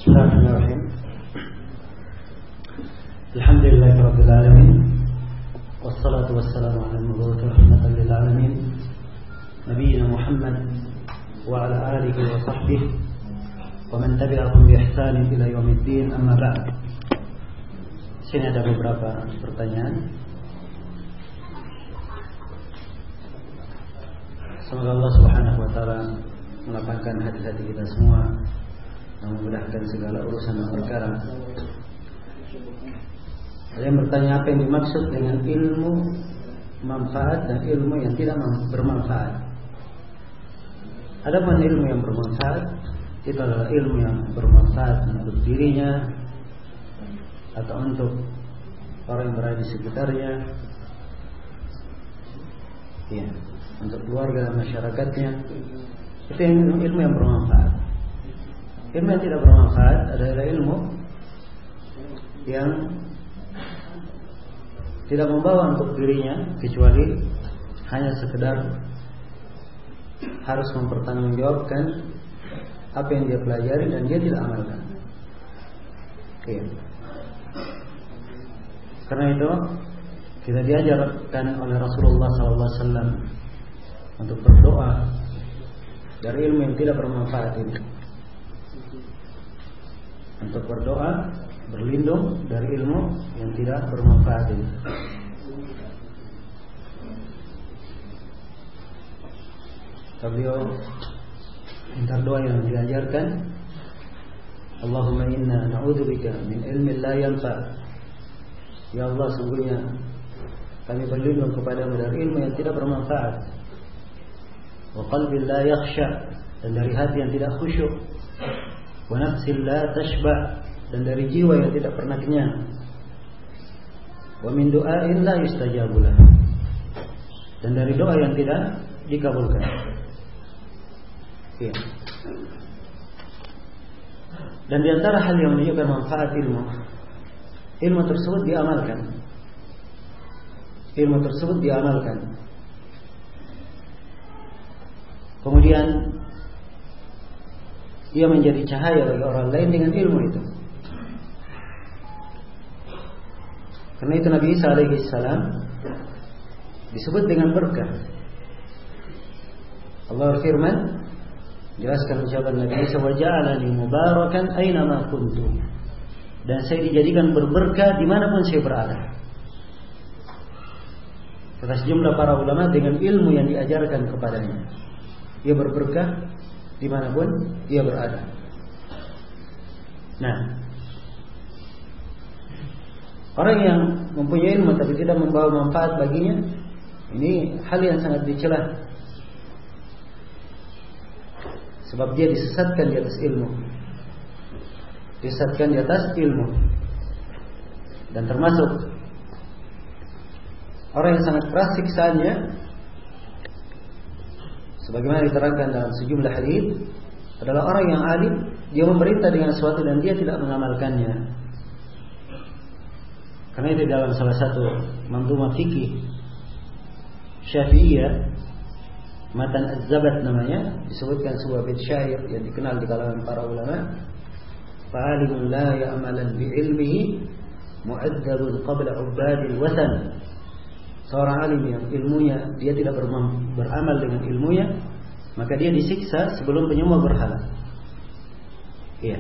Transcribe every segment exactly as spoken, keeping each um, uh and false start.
Bismillahirrahmanirrahim. Alhamdulillahirabbil alamin. Wassalatu wassalamu ala al-mab'uuth rahmatan lil alamin. Nabiyyina Muhammad wa ala alihi wa sahbihi wa man tabi'ahum bi ihsan ila yaumiddin, amma ba'd. Sini ada beberapa pertanyaan. Semoga Allah Subhanahu wa taala melapangkan hati-hati kita semua dan memudahkan segala urusan dan perkara. Ada yang bertanya apa yang dimaksud dengan ilmu manfaat dan ilmu yang tidak bermanfaat. Adapun ilmu yang bermanfaat itu adalah ilmu yang bermanfaat untuk dirinya atau untuk orang yang berada di sekitarnya, ya, untuk keluarga dan masyarakatnya. Itu yang ilmu yang bermanfaat. Ilmu yang tidak bermanfaat adalah ilmu yang tidak membawa untuk dirinya kecuali hanya sekedar harus mempertanggungjawabkan apa yang dia pelajari dan dia tidak amalkan. Iya. Karena itu kita diajarkan oleh Rasulullah sallallahu alaihi wasallam untuk berdoa dari ilmu yang tidak bermanfaat ini, untuk berdoa berlindung dari ilmu yang tidak bermanfaat ini. Beliau minta doa yang diajarkan, Allahumma inna na'udzubika min ilmin la yanfa'. Ya Allah, sungguhnya kami berlindung kepadamu dari ilmu yang tidak bermanfaat, wa qalbin la yakhsha, dan dari hati yang tidak khusyuk, wa nafsin la tashba', dan dari jiwa yang tidak pernah kenyang, wa min du'ain la yustajabu lah, dan dari doa yang tidak dikabulkan. Ya. Dan di antara hal yang menunjukkan manfaat ilmu, ilmu tersebut diamalkan. Ilmu tersebut diamalkan. Kemudian ia menjadi cahaya bagi orang lain dengan ilmu itu. Karena itu Nabi Isa alaihi salam disebut dengan berkah. Allah berfirman, jelaskan ucapan Nabi Isa, wa ja'alani mubarakan aina ma kuntu, dan saya dijadikan berberkah dimanapun saya berada. Kata sejumlah para ulama, dengan ilmu yang diajarkan kepadanya ia berberkah dimanapun ia berada. Nah, orang yang mempunyai ilmu tapi tidak membawa manfaat baginya, ini hal yang sangat dicela, sebab dia disesatkan di atas ilmu. Disesatkan di atas ilmu. Dan termasuk orang yang sangat keras siksaannya, sebagaimana diterangkan dalam sejumlah hadis, adalah orang yang alim, dia memerintah dengan sesuatu dan dia tidak mengamalkannya. Karena itu dalam salah satu manzumah fikih Syafi'iyah, Matan Az-Zabat namanya, disebutkan sebuah bait syair yang dikenal di kalangan para ulama, fa'alimun la ya'malan bi'ilmihi mu'adzabun qabla ubadil watan. Seorang alim yang ilmunya dia tidak beramal dengan ilmunya, maka dia disiksa sebelum penyembah berhala. Iya.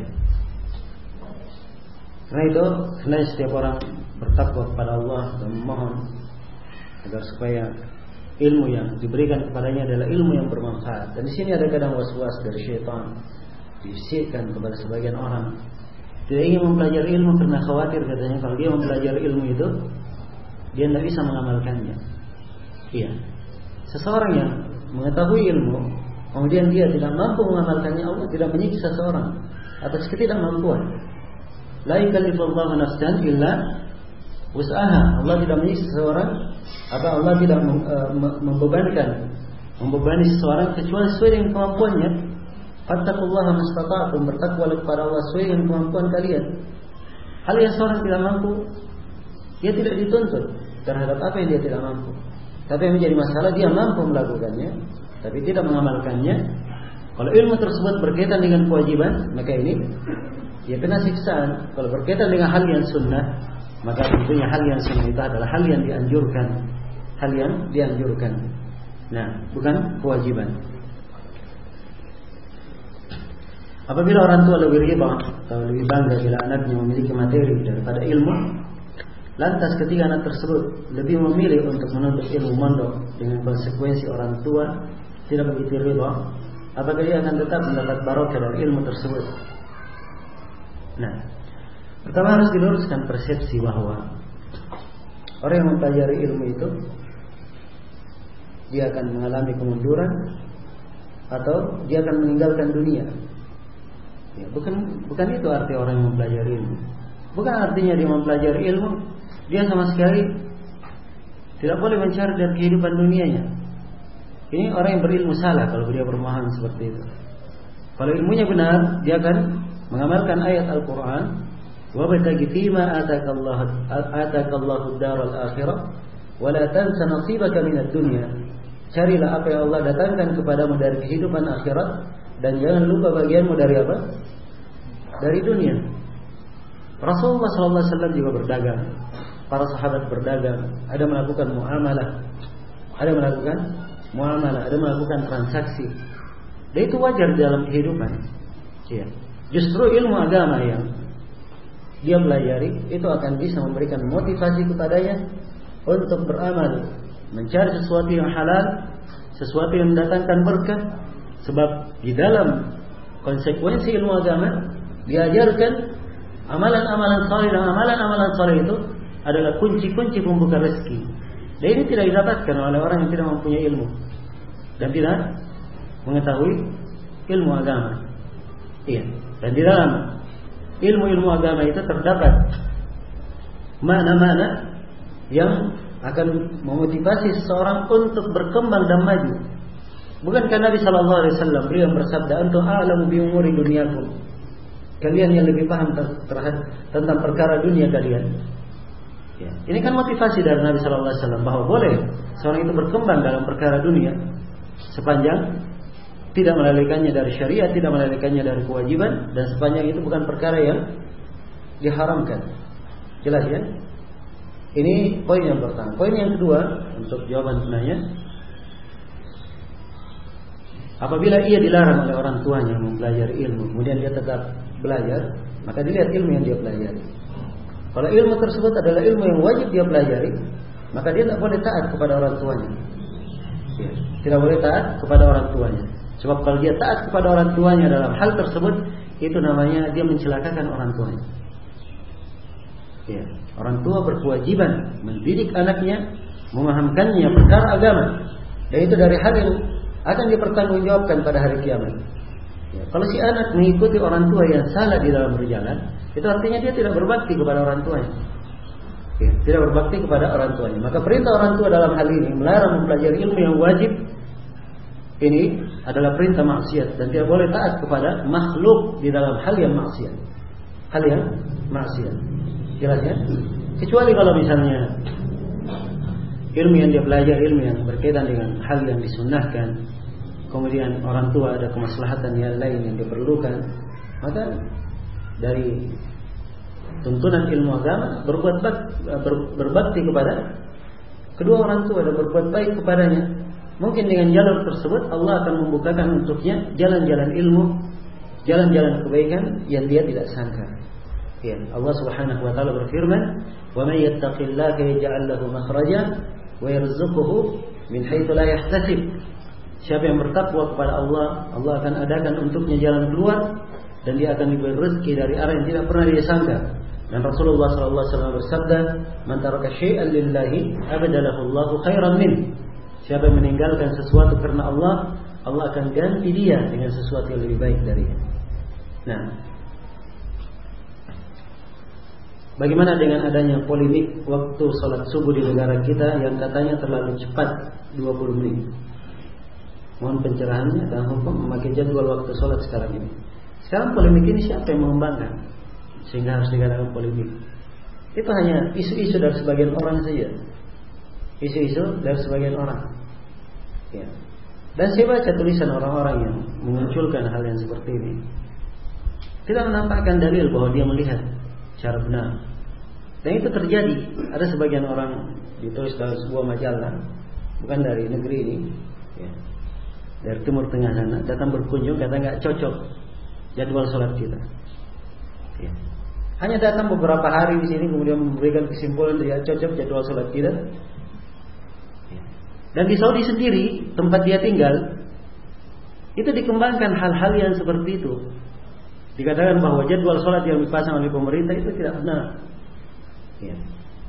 Karena itu hendaknya setiap orang bertakwa kepada Allah dan memohon agar supaya ilmu yang diberikan kepadanya adalah ilmu yang bermanfaat. Dan di sini ada kadang was-was dari syaitan, dibisikkan kepada sebagian orang tidak ingin mempelajari ilmu karena khawatir, katanya kalau dia mempelajari ilmu itu dia tidak bisa mengamalkannya. Iya. Seseorang yang mengetahui ilmu kemudian dia tidak mampu mengamalkannya, Allah tidak menyiksa seorang atas ketidakmampuan. La yukallifullahu nafsan illa wus'aha. Allah tidak menyiksa seseorang, apa Allah tidak membebankan membebani seseorang kecuali sesuai dengan kemampuannya. Fattaqullaha mastata'tum, bertakwalah kepada Allah sesuai dengan kemampuan kalian. Hal yang seorang tidak mampu, dia tidak dituntut terhadap apa yang dia tidak mampu. Tapi yang menjadi masalah, dia mampu melakukannya tapi tidak mengamalkannya. Kalau ilmu tersebut berkaitan dengan kewajiban, maka ini ya kena siksaan. Kalau berkaitan dengan hal yang sunnah, maka tentunya hal yang sunnah itu adalah hal yang dianjurkan, hal yang dianjurkan. Nah, bukan kewajiban. Apabila orang tua lebih riba atau lebih bangga bila anaknya memiliki materi daripada ilmu, lantas ketika anak tersebut lebih memilih untuk menuntut ilmu mondok dengan konsekuensi orang tua tidak begitu riba, apakah dia akan tetap mendapat barokah dari ilmu tersebut? Nah, pertama harus diluruskan persepsi bahwa orang yang mempelajari ilmu itu dia akan mengalami kemunduran atau dia akan meninggalkan dunia. Ya, bukan bukan itu arti orang yang mempelajari ilmu. Bukan artinya dia mempelajari ilmu dia sama sekali tidak boleh mencari dari kehidupan dunianya. Ini orang yang berilmu salah kalau dia bermohon seperti itu. Kalau ilmunya benar, dia akan mengamalkan ayat Al-Quran, وَبَتَغِ فِيمَا آتَاكَ اللَّهُ آتَاكَ اللَّهُ الدَّارَ الْآخِرَةَ وَلَا تَنْسَ نَصِيبَكَ مِنَ الدُّنْيَا. Carilah apa yang Allah datangkan kepadamu dari kehidupan akhirat, dan jangan lupa bagianmu dari apa? Dari dunia. Rasulullah shallallahu alaihi wasallam juga berdagang, para sahabat berdagang, ada melakukan muamalah, ada melakukan muamalah, ada melakukan transaksi. Dan itu wajar dalam kehidupan. Ya. Justru ilmu agama yang dia pelajari itu akan bisa memberikan motivasi kepadanya untuk beramal, mencari sesuatu yang halal, sesuatu yang mendatangkan berkah. Sebab di dalam konsekuensi ilmu agama diajarkan amalan-amalan saleh, dan amalan-amalan saleh itu adalah kunci-kunci pembuka rezeki. Dan ini tidak didapatkan oleh orang yang tidak mempunyai ilmu dan tidak mengetahui ilmu agama. Iya. Dan di dalam ilmu-ilmu agama itu terdapat makna-makna yang akan memotivasi seseorang untuk berkembang dan maju. Bukankah Nabi Shallallahu Alaihi Wasallam beliau bersabda, "Antum a'lamu bi umuri dunyakum." Kalian yang lebih paham terhadap tentang perkara dunia kalian. Ya. Ini kan motivasi dari Nabi Shallallahu Alaihi Wasallam bahwa boleh seorang itu berkembang dalam perkara dunia sepanjang tidak melalaikannya dari syariat, tidak melalaikannya dari kewajiban, dan sepanjang itu bukan perkara yang diharamkan. Jelas ya? Ini poin yang pertama. Poin yang kedua untuk jawaban sebenarnya, apabila ia dilarang oleh orang tuanya mempelajari ilmu, kemudian dia tetap belajar, maka dilihat ilmu yang dia pelajari. Kalau ilmu tersebut adalah ilmu yang wajib dia pelajari, maka dia tidak boleh taat kepada orang tuanya. Ya, tidak boleh taat kepada orang tuanya. Sebab kalau dia taat kepada orang tuanya dalam hal tersebut, itu namanya dia mencelakakan orang tuanya. Ya, orang tua berkewajiban mendidik anaknya, memahamkannya perkara agama, dan itu dari hal yang akan dipertanggungjawabkan pada hari kiamat. Ya, kalau si anak mengikuti orang tua yang salah di dalam berjalan, itu artinya dia tidak berbakti kepada orang tuanya. Ya, tidak berbakti kepada orang tuanya. Maka perintah orang tua dalam hal ini melarang mempelajari ilmu yang wajib, ini adalah perintah maksiat dan tidak boleh taat kepada makhluk di dalam hal yang maksiat. Hal yang maksiat. Jelas ya? Kecuali kalau misalnya ilmu yang dia pelajari ilmu yang berkaitan dengan hal yang disunnahkan, kemudian orang tua ada kemaslahatan yang lain yang diperlukan, maka dari tuntunan ilmu agama berbuat bak, ber, berbakti kepada kedua orang tua dan berbuat baik kepadanya. Mungkin dengan jalur tersebut Allah akan membukakan untuknya jalan-jalan ilmu, jalan-jalan kebaikan yang dia tidak sangka. Ya, Allah Subhanahu wa taala berfirman, "Wa may yattaqillaha yaj'al lahu makhraja wa yarzuquhu min haitsu la yahtasib." Siapa yang bertakwa kepada Allah, Allah akan adakan untuknya jalan keluar dan dia akan diberi rezeki dari arah yang tidak pernah dia sangka. Dan Rasulullah sallallahu alaihi wasallam bersabda, "Man taraka syai'an lillahi abadalahu Allahu khairan min." Siapa yang meninggalkan sesuatu karena Allah, Allah akan ganti dia dengan sesuatu yang lebih baik darinya. Nah, bagaimana dengan adanya polemik waktu sholat subuh di negara kita yang katanya terlalu cepat dua puluh menit? Mohon pencerahannya dan hukum memakai jadwal waktu sholat sekarang ini. Sekarang polemik ini siapa yang mengembangkan sehingga harus dikatakan polemik? Itu hanya isu-isu dari sebagian orang saja. Isu-isu dari sebagian orang. Ya. Dan saya baca tulisan orang-orang yang memunculkan hal yang seperti ini. tidak menampakkan dalil bahwa dia melihat secara benar. Dan itu terjadi. Ada sebagian orang ditulis dalam sebuah majalah, bukan dari negeri ini, ya, dari Timur Tengah sana, datang berkunjung, kata nggak cocok jadwal sholat kita. Ya. Hanya datang beberapa hari di sini, kemudian memberikan kesimpulan dia cocok jadwal sholat kita. Ya. Dan di Saudi sendiri, tempat dia tinggal, itu dikembangkan hal-hal yang seperti itu. Dikatakan bahwa jadwal sholat yang dipasang oleh pemerintah itu tidak benar. Ya.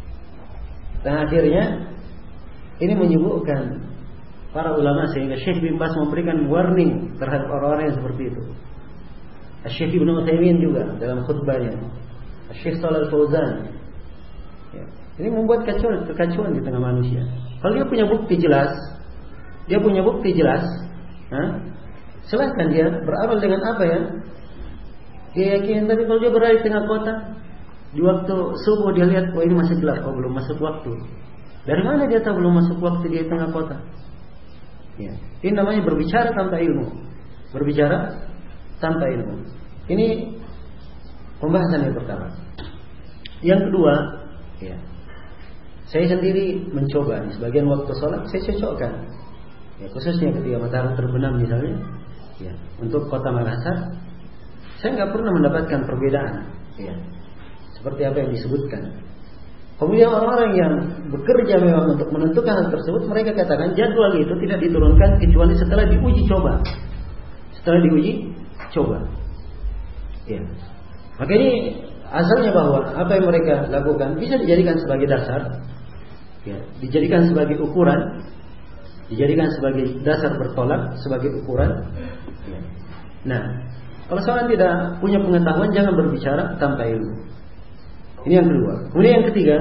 Dan akhirnya ini menyibukkan para ulama sehingga Syekh bin Baz memberikan warning terhadap orang-orang yang seperti itu. Syekh Ibnu Utsaimin juga dalam khutbahnya, Syekh Shalal Fauzan. Ya. Ini membuat kacauan, kekacauan di tengah manusia. Kalau dia punya bukti jelas, dia punya bukti jelas, ha? Silahkan dia beramal dengan apa ya dia yakin. Tapi kalau dia berada di tengah kota, di waktu subuh dia lihat, oh ini masih gelap, oh belum masuk waktu. Dari mana dia tahu belum masuk waktu dia di tengah kota? Ya. Ini namanya berbicara tanpa ilmu. Berbicara tanpa ilmu. Ini pembahasan yang pertama. Yang kedua, ya, saya sendiri mencoba di sebagian waktu sholat saya cocokkan, ya, khususnya ketika matahari terbenam misalnya, ya, untuk kota Makassar, saya nggak pernah mendapatkan perbedaan, ya, seperti apa yang disebutkan. Kemudian orang-orang yang bekerja memang untuk menentukan hal tersebut, mereka katakan jadwal itu tidak diturunkan kecuali setelah diuji coba. Setelah diuji coba. Ya. Maka ini asalnya bahwa apa yang mereka lakukan bisa dijadikan sebagai dasar, ya, dijadikan sebagai ukuran, dijadikan sebagai dasar bertolak, sebagai ukuran. Ya. Nah, kalau seorang tidak punya pengetahuan, jangan berbicara tanpa ilmu. Ini yang kedua. Kemudian yang ketiga,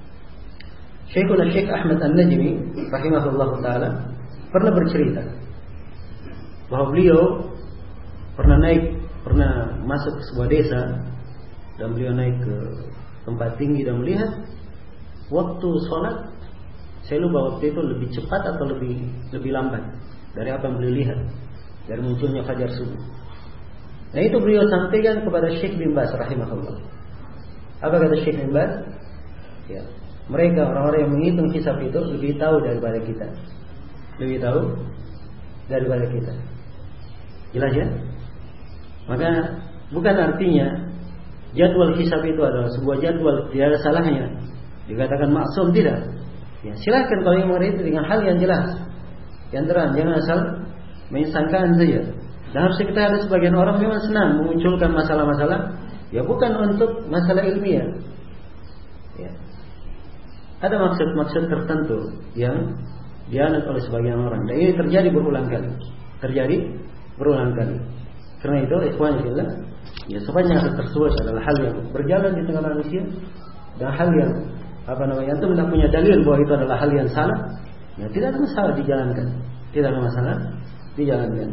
Syekhul Syekh Ahmad An-Najmi rahimahullah ta'ala pernah bercerita bahwa beliau pernah naik, pernah masuk ke sebuah desa, dan beliau naik ke tempat tinggi dan melihat waktu sholat, saya lupa waktu itu lebih cepat atau lebih lebih lambat dari apa yang beliau lihat, dari munculnya fajar subuh. Nah itu beliau sampaikan kepada Syekh bin Baz rahimahullah. Apa kata Syekh bin Baz? Ya, mereka orang-orang yang menghitung hisab itu lebih tahu daripada kita. Lebih tahu daripada kita. Jelas ya? Maka bukan artinya jadwal hisab itu adalah sebuah jadwal tidak ada salahnya. Dikatakan maksum, tidak. Ya, silakan kalau yang mengerti dengan hal yang jelas, yang terang, jangan asal menyangkaan saja. Dan harus kita ada sebagian orang memang senang memunculkan masalah-masalah, ya bukan untuk masalah ilmiah. Ya. Ada maksud-maksud tertentu yang dianut oleh sebagian orang. Dan ini terjadi berulang kali. Terjadi berulang kali. Karena itu, ikhwan fillah, ya sepanjang hal tersebut adalah hal yang berjalan di tengah manusia, dan hal yang apa namanya itu tidak punya dalil bahwa itu adalah hal yang salah, ya tidak ada masalah dijalankan. Tidak ada masalah dijalankan.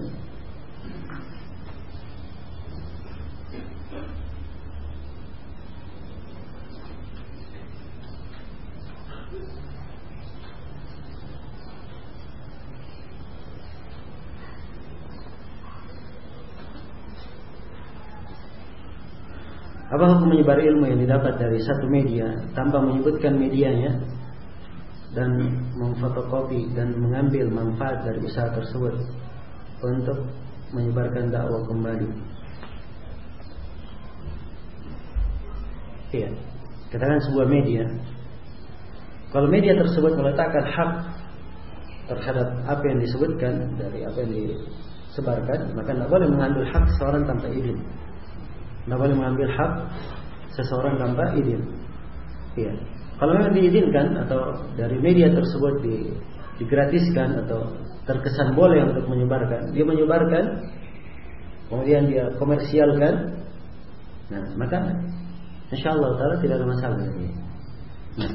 Apa hukum menyebar ilmu yang didapat dari satu media tanpa menyebutkan medianya dan memfotokopi dan mengambil manfaat dari usaha tersebut untuk menyebarkan dakwah kembali? Iya, katakan sebuah media, kalau media tersebut meletakkan hak terhadap apa yang disebutkan dari apa yang disebarkan, maka tidak boleh mengambil hak seorang tanpa izin. Tidak boleh mengambil hak seseorang tanpa izin. Ya. Kalau memang diizinkan atau dari media tersebut di, digratiskan atau terkesan boleh untuk menyebarkan, dia menyebarkan, kemudian dia komersialkan, nah maka insyaallah taala tidak ada masalah. Nah.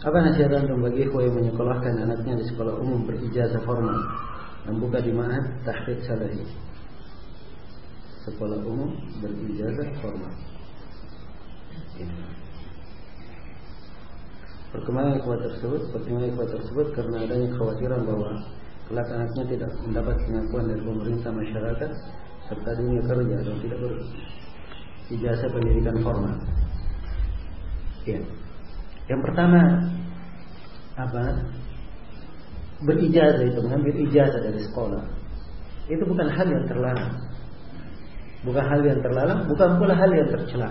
Apa nasihat antum bagi ikhwah yang menyekolahkan anaknya di sekolah umum berijazah formal dan buka di ma'had tahqiq salafi? Sekolah umum berijazah formal. Ini. Perkembangan ikhwah tersebut, perkembangan ikhwah tersebut karena adanya kekhawatiran bahwa kelak anaknya tidak mendapat pengakuan dari pemerintah, masyarakat serta dunia kerja dan tidak berijazah pendidikan formal. Ya. Yang pertama, apa? Berijazah itu, mengambil ijazah dari sekolah, itu bukan hal yang terlarang. Bukan hal yang terlarang, bukan pula hal yang tercela.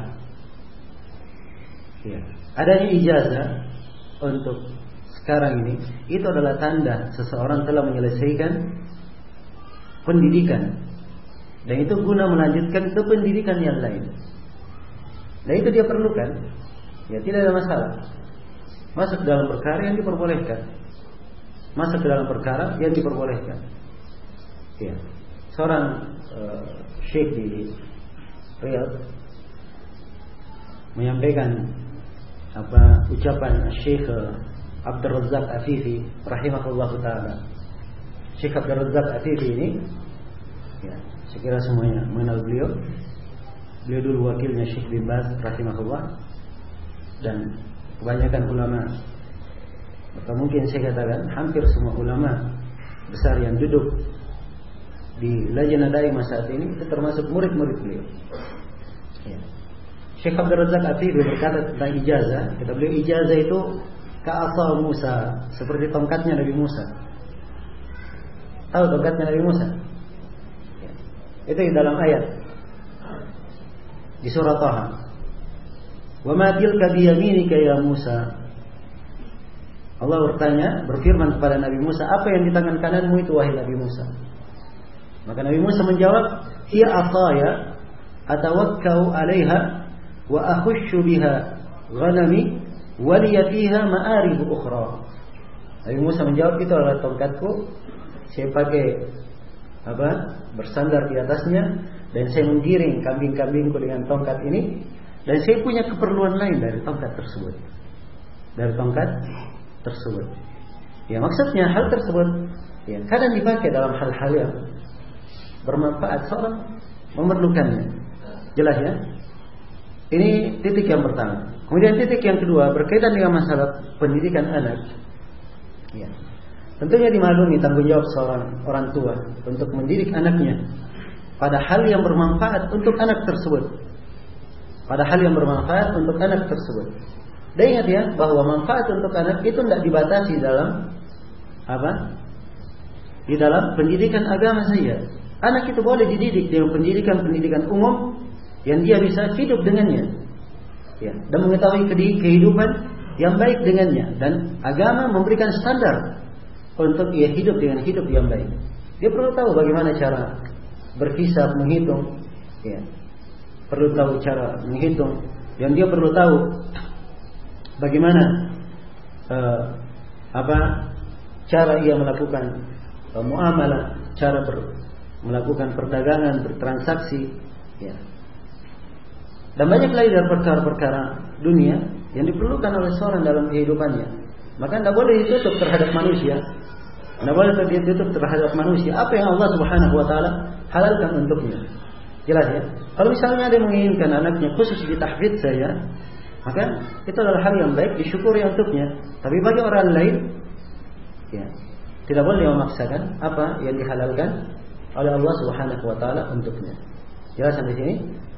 Ya. Adanya ijazah untuk sekarang ini itu adalah tanda seseorang telah menyelesaikan pendidikan, dan itu guna melanjutkan ke pendidikan yang lain. Dan itu dia perlukan. Ya, tidak ada masalah. Masuk dalam perkara yang diperbolehkan. Masuk ke dalam perkara yang diperbolehkan. Ya. Seorang uh, syekh di Riyadh menyampaikan apa ucapan Syekh Abdul Razzaq Afifi rahimahullahu taala. Syekh Abdul Razzaq Afifi ini, ya, saya kira semuanya mengenal beliau. Beliau dulu wakilnya Syekh bin Baz rahimahullah, dan kebanyakan ulama, maka mungkin saya katakan hampir semua ulama besar yang duduk di Lajnah Daimah saat ini itu termasuk murid-murid beliau. Ya. Syekh Abdul Razzaq Afifi berkata tentang ijazah, kata beliau ijazah itu ka'asa Musa, seperti tongkatnya Nabi Musa. Tahu tongkatnya Nabi Musa? Ya. Itu di dalam ayat di surah Taha. Wa ma tilka biyaminika ya Musa. Allah bertanya, berfirman kepada Nabi Musa, apa yang di tangan kananmu itu wahai Nabi Musa? Maka Nabi Musa menjawab, hiya asaya atawakkau 'alaiha wa akhushu biha ghanami wa liya fiha ma'arib ukhra. Nabi Musa menjawab, itu adalah tongkatku, saya pakai apa? Bersandar di atasnya, dan saya menggiring kambing-kambingku dengan tongkat ini, dan saya punya keperluan lain dari tongkat tersebut. Dari tongkat tersebut. Ya, maksudnya hal tersebut ya kadang dipakai dalam hal-hal yang bermanfaat, seorang memerlukannya. Jelas ya? Ini titik yang pertama. Kemudian titik yang kedua berkaitan dengan masalah pendidikan anak. Ya. Tentunya dimaklumi tanggung jawab seorang orang tua untuk mendidik anaknya pada hal yang bermanfaat untuk anak tersebut. Pada hal yang bermanfaat untuk anak tersebut. Dan ingat ya, bahwa manfaat untuk anak itu tidak dibatasi dalam apa? Di dalam pendidikan agama saja. Anak itu boleh dididik dengan pendidikan-pendidikan umum yang dia bisa hidup dengannya, ya, dan mengetahui kehidupan yang baik dengannya. Dan agama memberikan standar untuk ia hidup dengan hidup yang baik. Dia perlu tahu bagaimana cara berhisab, menghitung, ya. Perlu tahu cara menghitung, dan dia perlu tahu bagaimana uh, apa cara ia melakukan uh, muamalah, cara ber, melakukan perdagangan, bertransaksi, ya. Dan banyak lagi dari perkara-perkara dunia yang diperlukan oleh seorang dalam kehidupannya. Maka tidak boleh ditutup terhadap manusia, tidak boleh ditutup terhadap manusia apa yang Allah Subhanahu Wa Taala halalkan untuknya. Jelas ya. Kalau misalnya ada yang menginginkan anaknya khusus ditahfidz saja, maka itu adalah hal yang baik, disyukuri untuknya. Tapi bagi orang lain, ya, tidak boleh memaksakan apa yang dihalalkan oleh Allah Subhanahu Wa Taala untuknya. Jelas sampai sini?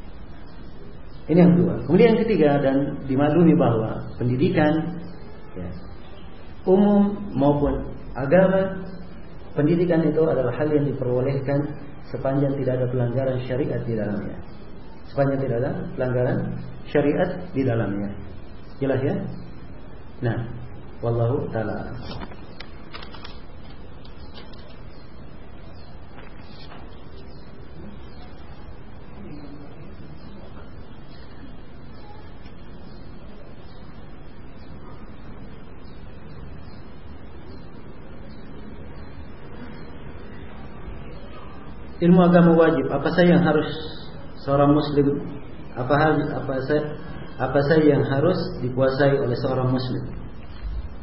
Ini yang kedua. Kemudian yang ketiga, dan dimaklumi bahwa pendidikan, ya, umum maupun agama, pendidikan itu adalah hal yang diperbolehkan sepanjang tidak ada pelanggaran syariat di dalamnya. Sepanjang tidak ada pelanggaran syariat di dalamnya. Jelas ya? Nah, wallahu ta'ala. Ilmu agama wajib. Apa saja yang harus seorang muslim, apa hal apa saja apa saja yang harus dikuasai oleh seorang muslim?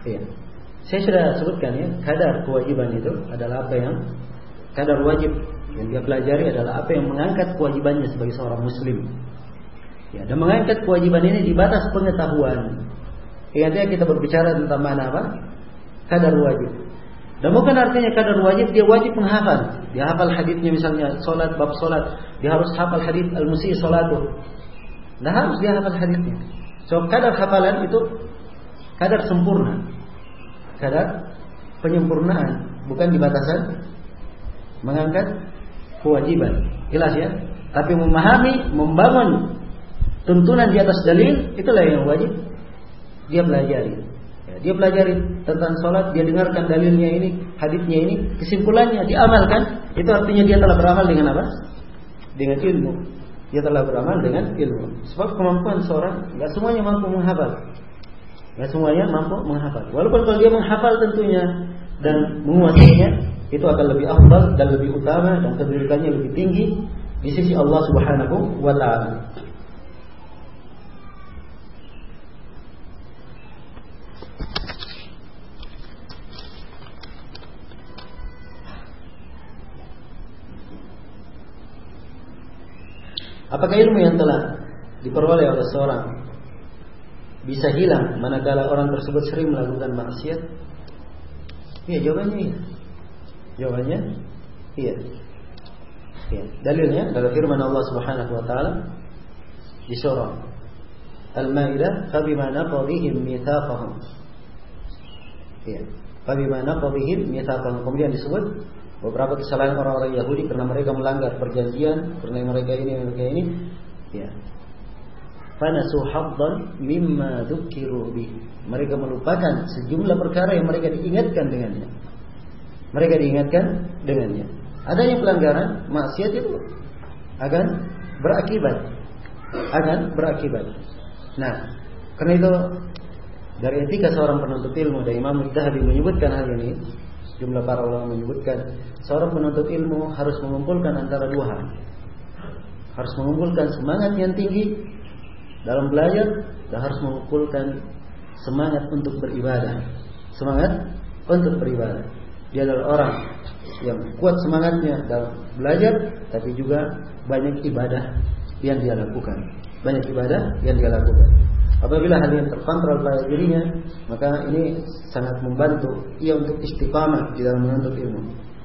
Iya. Saya sudah sebutkan ya, kadar kewajiban itu adalah apa yang kadar wajib yang dia pelajari adalah apa yang mengangkat kewajibannya sebagai seorang muslim. Ya, dan mengangkat kewajiban ini di batas pengetahuan. Ingatnya kita berbicara tentang mana apa? Kadar wajib. Dan bukan artinya kadar wajib dia wajib menghafal. Dia hafal hadisnya misalnya salat bab salat, dia harus hafal hadis al-musii salatuh. Nah, harus dia hafal hadisnya. So kadar hafalan itu kadar sempurna. Kadar penyempurnaan, bukan di batasan mengangkat kewajiban. Jelas ya? Tapi memahami, membangun tuntunan di atas dalil, itulah yang wajib dia pelajari. Ya, dia pelajari tentang sholat, dia dengarkan dalilnya ini, hadisnya ini, kesimpulannya diamalkan. Itu artinya dia telah beramal dengan apa? Dengan ilmu. Dia telah beramal dengan ilmu. Sebab kemampuan seorang nggak semuanya mampu menghafal, nggak semuanya mampu menghafal. Walaupun kalau dia menghafal tentunya dan menguasainya, itu akan lebih afdal dan lebih utama dan kedudukannya lebih tinggi di sisi Allah Subhanahu wa taala. Apakah ilmu yang telah diperoleh oleh seorang bisa hilang manakala orang tersebut sering melakukan maksiat? Iya, jawabannya iya. Jawabannya iya. Iya. Dalilnya adalah firman Allah Subhanahu wa taala di surah Al-Maidah, "Fabima naqadhihim mitsaqahum." Iya. "Fabima naqadhihim mitsaqahum." Kemudian disebut beberapa kesalahan orang-orang Yahudi karena mereka melanggar perjanjian, karena mereka ini mereka ini, ya. Fanasu haddan mimma dzukiru bih. Mereka melupakan sejumlah perkara yang mereka diingatkan dengannya. Mereka diingatkan dengannya. Adanya pelanggaran, maksiat itu akan berakibat, akan berakibat. Nah, karena itu dari etika seorang penuntut ilmu, dari Imam Al-Dhahabi menyebutkan hal ini. Jumlah para ulama menyebutkan seorang penuntut ilmu harus mengumpulkan antara dua hal. Harus mengumpulkan semangat yang tinggi dalam belajar dan harus mengumpulkan semangat untuk beribadah. Semangat untuk beribadah. Dia adalah orang yang kuat semangatnya dalam belajar, tapi juga banyak ibadah yang dia lakukan. Banyak ibadah yang dia lakukan. Apabila hal yang terkontrol pada dirinya, maka ini sangat membantu ia untuk istiqamah di dalam menuntut ilmu.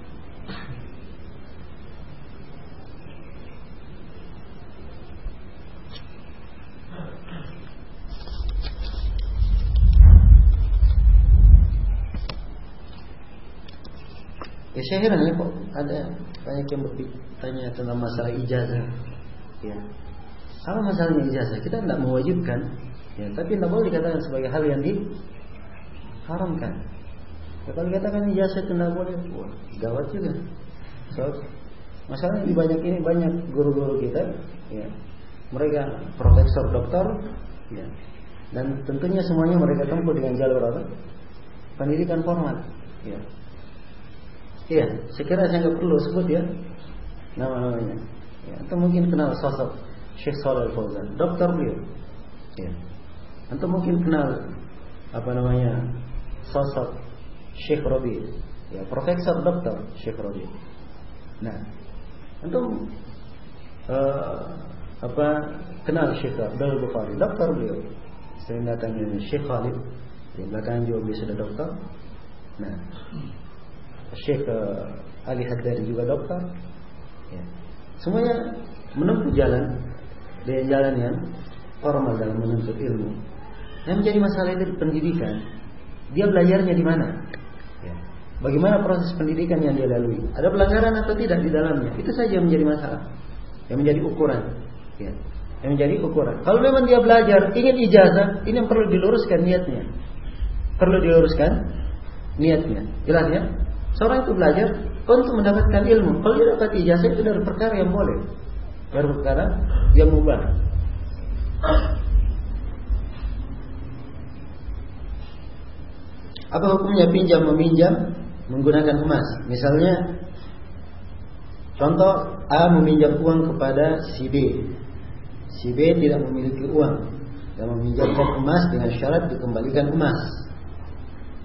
Ya, saya heran ya kok ada banyak yang bertanya tentang masalah ijazah. Ya, apa masalahnya ijazah? Kita tidak mewajibkan. Ya, tapi tidak boleh dikatakan sebagai hal yang diharamkan. Ya, kalau dikatakan ijazah itu tidak boleh, wah, gawat juga. So, masalahnya di banyak ini banyak guru-guru kita, ya, mereka profesor, doktor, ya, dan tentunya semuanya mereka tempuh dengan jalur apa? Pendidikan formal. Ya, iya, sekiranya saya nggak perlu sebut ya nama-namanya. Ya, atau mungkin kenal sosok Syekh Shalal Fauzan, doktor beliau. Ya. Atau mungkin kenal apa namanya sosok Syekh Rabi, ya, profesor doktor Syekh Rabi. Nah, antum uh, apa kenal Syekh Abdul Bukhari, doktor beliau. Saya datangnya Syekh Khalid, di belakang juga beliau sudah doktor. Nah, Syekh uh, Ali Haddadi juga doktor. Ya. Semuanya menempuh jalan dengan jalan yang formal dalam menuntut ilmu. Yang menjadi masalah itu pendidikan. Dia belajarnya di mana? Ya. Bagaimana proses pendidikan yang dia lalui? Ada pelanggaran atau tidak di dalamnya? Itu saja yang menjadi masalah. Yang menjadi ukuran. Ya. Yang menjadi ukuran. Kalau memang dia belajar ingin ijazah, ini yang perlu diluruskan niatnya. Perlu diluruskan niatnya. Jelas ya? Seorang itu belajar untuk mendapatkan ilmu. Kalau dia dapat ijazah itu dari perkara yang boleh, dari perkara yang mubah. Apa hukumnya pinjam meminjam menggunakan emas? Misalnya, contoh A meminjam uang kepada si B. Si B tidak memiliki uang dan meminjamkan emas dengan syarat dikembalikan emas.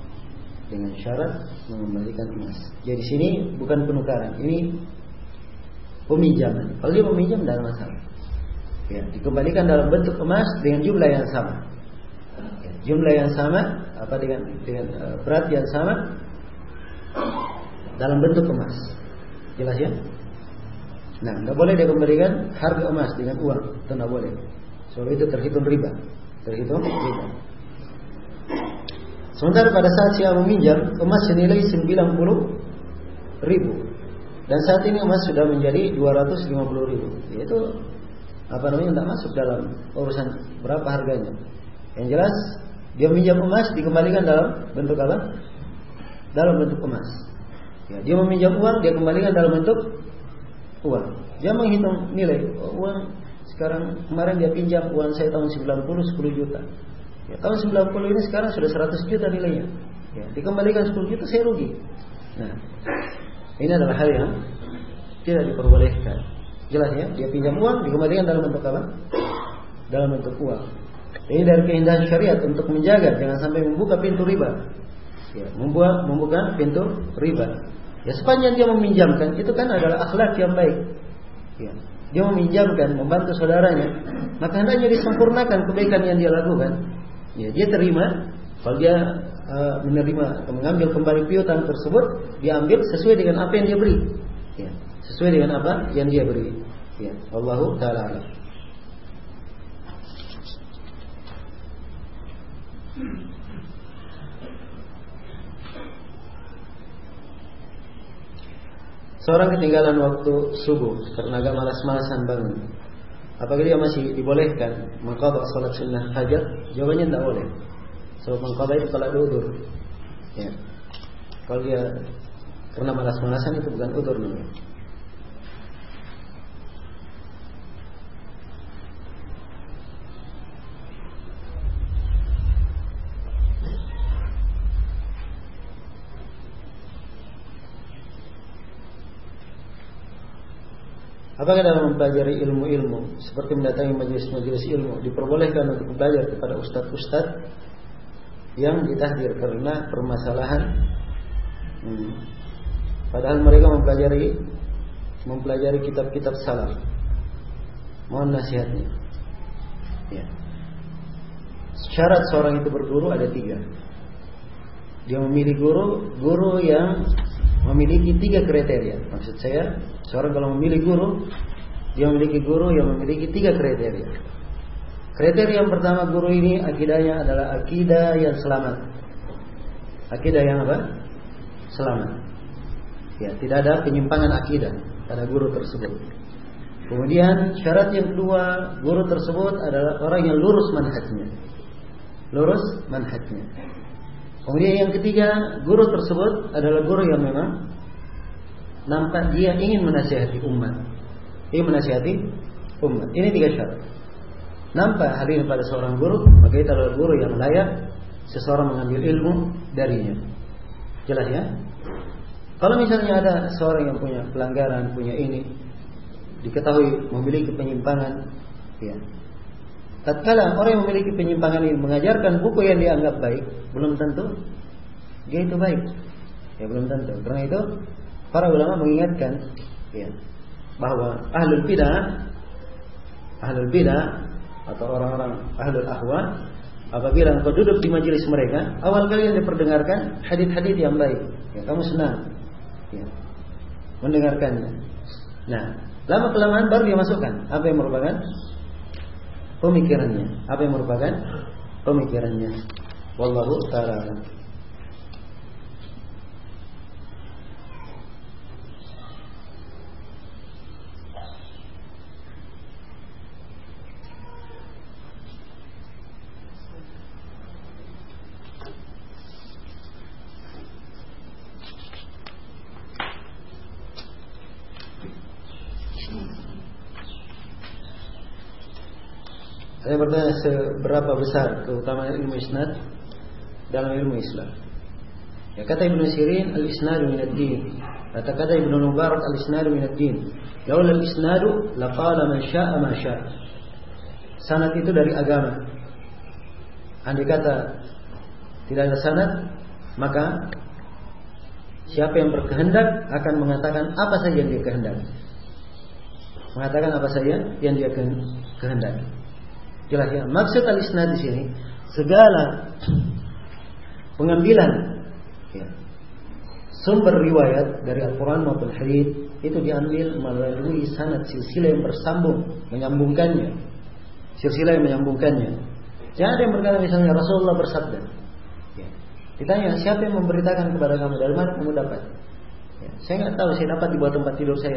dengan syarat mengembalikan emas. Jadi sini bukan penukaran, ini peminjaman. Kalau dia meminjam tidak ada masalah. Ya, dikembalikan dalam bentuk emas dengan jumlah yang sama. Ya, jumlah yang sama apa dengan dengan uh, berat yang sama dalam bentuk emas. Jelas ya? Nah, tidak boleh dia kembalikan harga emas dengan uang, itu tidak boleh. Soalnya itu terhitung riba, terhitung riba. Sementara pada saat dia meminjam emas senilai sembilan puluh ribu dan saat ini emas sudah menjadi dua ratus lima puluh ribu, yaitu apa namanya tidak masuk dalam urusan berapa harganya. Yang jelas dia meminjam emas dikembalikan dalam bentuk apa? Dalam bentuk emas. Ya, dia meminjam uang dia kembalikan dalam bentuk uang. Dia menghitung nilai oh, uang sekarang kemarin dia pinjam uang saya tahun sembilan puluh sepuluh juta. Ya, tahun sembilan puluh ini sekarang sudah seratus juta nilainya. Ya, dikembalikan sepuluh juta saya rugi. Nah, ini adalah hal yang tidak diperbolehkan. Jelas ya, dia pinjam uang dikembalikan dalam bentuk apa? Dalam bentuk uang. Ini dari keindahan syariat untuk menjaga jangan sampai membuka pintu riba. Ya, membuat membuka pintu riba. Ya, sepanjang dia meminjamkan itu kan adalah akhlak yang baik. Ya, dia meminjamkan membantu saudaranya, maka hendaknya disempurnakan kebaikan yang dia lakukan. Ya, dia terima kalau dia uh, menerima atau mengambil kembali piutang tersebut, dia ambil sesuai dengan apa yang dia beri. Ya, sesuai dengan apa yang dia beri. Ya, Wallahu ta'ala a'lam. Seorang ketinggalan waktu subuh karena agak malas-malasan bangun. Apakah dia masih dibolehkan mengqadha salat sunnah hajat? Jawabannya tidak boleh. Sebab mengqadha itu kalau ada udzur. Ya. Kalau dia karena malas-malasan itu bukan udzur namanya. Apakah dalam mempelajari ilmu-ilmu seperti mendatangi majelis-majelis ilmu diperbolehkan untuk belajar kepada ustadz-ustadz yang ditahdir karena permasalahan hmm. padahal mereka mempelajari mempelajari kitab-kitab salaf? Mohon nasihatnya. Ya. Syarat seorang itu berguru ada tiga. Dia memilih guru, guru yang memiliki tiga kriteria. Maksud saya, seorang kalau memilih guru, dia memiliki guru yang memiliki tiga kriteria. Kriteria yang pertama, guru ini akidahnya adalah akidah yang selamat. Akidah yang apa? Selamat. Ya, tidak ada penyimpangan akidah pada guru tersebut. Kemudian syarat yang kedua, guru tersebut adalah orang yang lurus manhajnya. Lurus manhajnya. Kemudian yang ketiga, guru tersebut adalah guru yang memang nampak dia ingin menasihati umat. Ingin menasihati umat. Ini tiga syarat. Nampak hal ini pada seorang guru, maka itu adalah guru yang layak seseorang mengambil ilmu darinya. Jelas ya? Kalau misalnya ada seorang yang punya pelanggaran, punya ini, diketahui memiliki penyimpangan, ya. Tatkala orang yang memiliki penyimpangan ini mengajarkan buku yang dianggap baik, belum tentu dia itu baik. Ya, belum tentu. Karena itu para ulama mengingatkan, ya, bahwa ahlul bidah, ahlul bidah atau orang-orang ahlul ahwa, apabila engkau duduk di majelis mereka, awal kali yang diperdengarkan hadits-hadits yang baik, ya, kamu senang, ya, mendengarkannya. Nah, lama kelamaan baru dia masukkan apa yang merupakan pemikirannya, apa yang merupakan pemikirannya. Wallahu ta'ala. Saya bertanya, seberapa besar keutamaan ilmu isnad dalam ilmu Islam? Ya, kata Ibnu Sirin, al-isnadu minad din. Kata kata Ibnu Mubarak, al-isnadu minad din. Laula al-isnadu laqala man syaa ma syaa. Sanad itu dari agama. Andai kata tidak ada sanad, maka siapa yang berkehendak akan mengatakan apa saja yang dia kehendaki. Mengatakan apa saja yang dia kehendaki. Jelas ya. Maksud al-isnad di sini segala pengambilan ya, sumber riwayat dari Al-Quran maupun hadits itu diambil melalui sanad silsilah yang bersambung, menyambungkannya. Silsilah yang menyambungkannya. Jangan ada yang berkata misalnya Rasulullah bersabda. Ya. Ditanya siapa yang memberitakan kepada kamu, dari mana kamu dapat? Ya. Saya nggak tahu, saya dapat di bawah tempat tidur saya.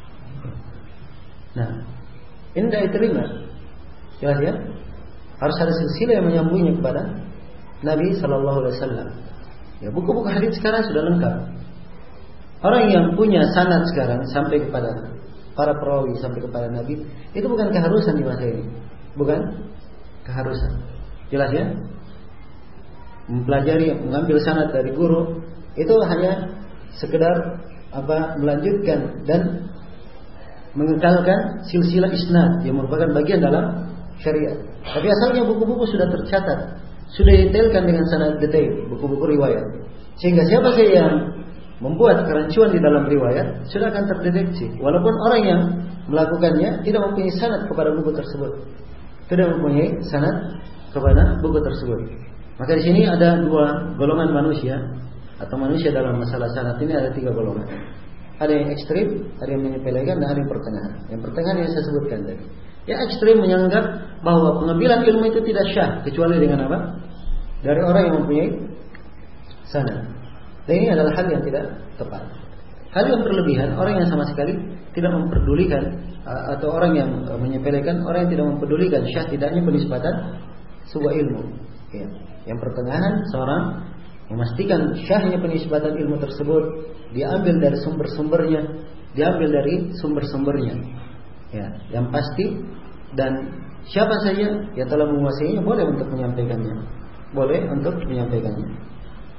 Nah, ini tidak diterima. Jelas ya? Harus ada silsilah yang menyambungnya kepada Nabi Sallallahu Alaihi Wasallam. Ya, buku-buku hadits sekarang sudah lengkap. Orang yang punya sanad sekarang sampai kepada para perawi sampai kepada Nabi, itu bukan keharusan di masa ini, bukan keharusan. Jelas ya? Mempelajari, mengambil sanad dari guru itu hanya sekedar apa melanjutkan dan mengekalkan silsilah isnad yang merupakan bagian dalam syariat. Tapi asalnya buku-buku sudah tercatat, sudah detailkan dengan sanad detail, buku-buku riwayat. Sehingga siapa saja yang membuat kerancuan di dalam riwayat sudah akan terdeteksi. Walaupun orang yang melakukannya tidak mempunyai sanad kepada buku tersebut, tidak mempunyai sanad kepada buku tersebut. Maka di sini ada dua golongan manusia atau manusia dalam masalah sanad ini ada tiga golongan. Ada yang ekstrim, ada yang menyepelekan, dan ada yang pertengahan. Yang pertengahan yang saya sebutkan tadi. Yang ekstrim menganggap bahwa pengambilan ilmu itu tidak syah kecuali dengan apa? Dari orang yang mempunyai sanad. Dan ini adalah hal yang tidak tepat. Hal yang berlebihan, orang yang sama sekali tidak memperdulikan, atau orang yang menyepelekan, orang yang tidak memperdulikan syah tidaknya penisbatan sebuah ilmu. Ya. Yang pertengahan, seorang memastikan syahnya penisbatan ilmu tersebut diambil dari sumber-sumbernya, diambil dari sumber-sumbernya. Ya, yang pasti, dan siapa saja yang telah menguasainya boleh untuk menyampaikannya, boleh untuk menyampaikannya.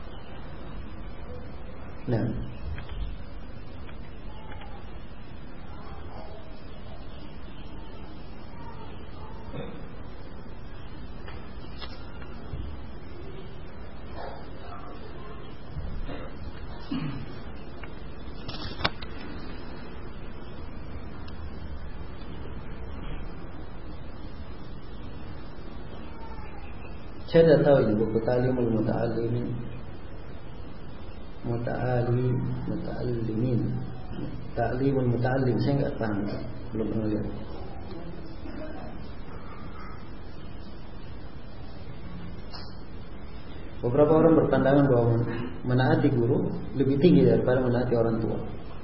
Nah, saya tidak tahu ini buku Ta'limul Muta'allimin, Muta'alim, Muta'allimin, Ta'limul Muta'allim, saya nggak paham, belum pernah lihat. Beberapa orang berpandangan bahwa menaati guru lebih tinggi daripada menaati orang tua.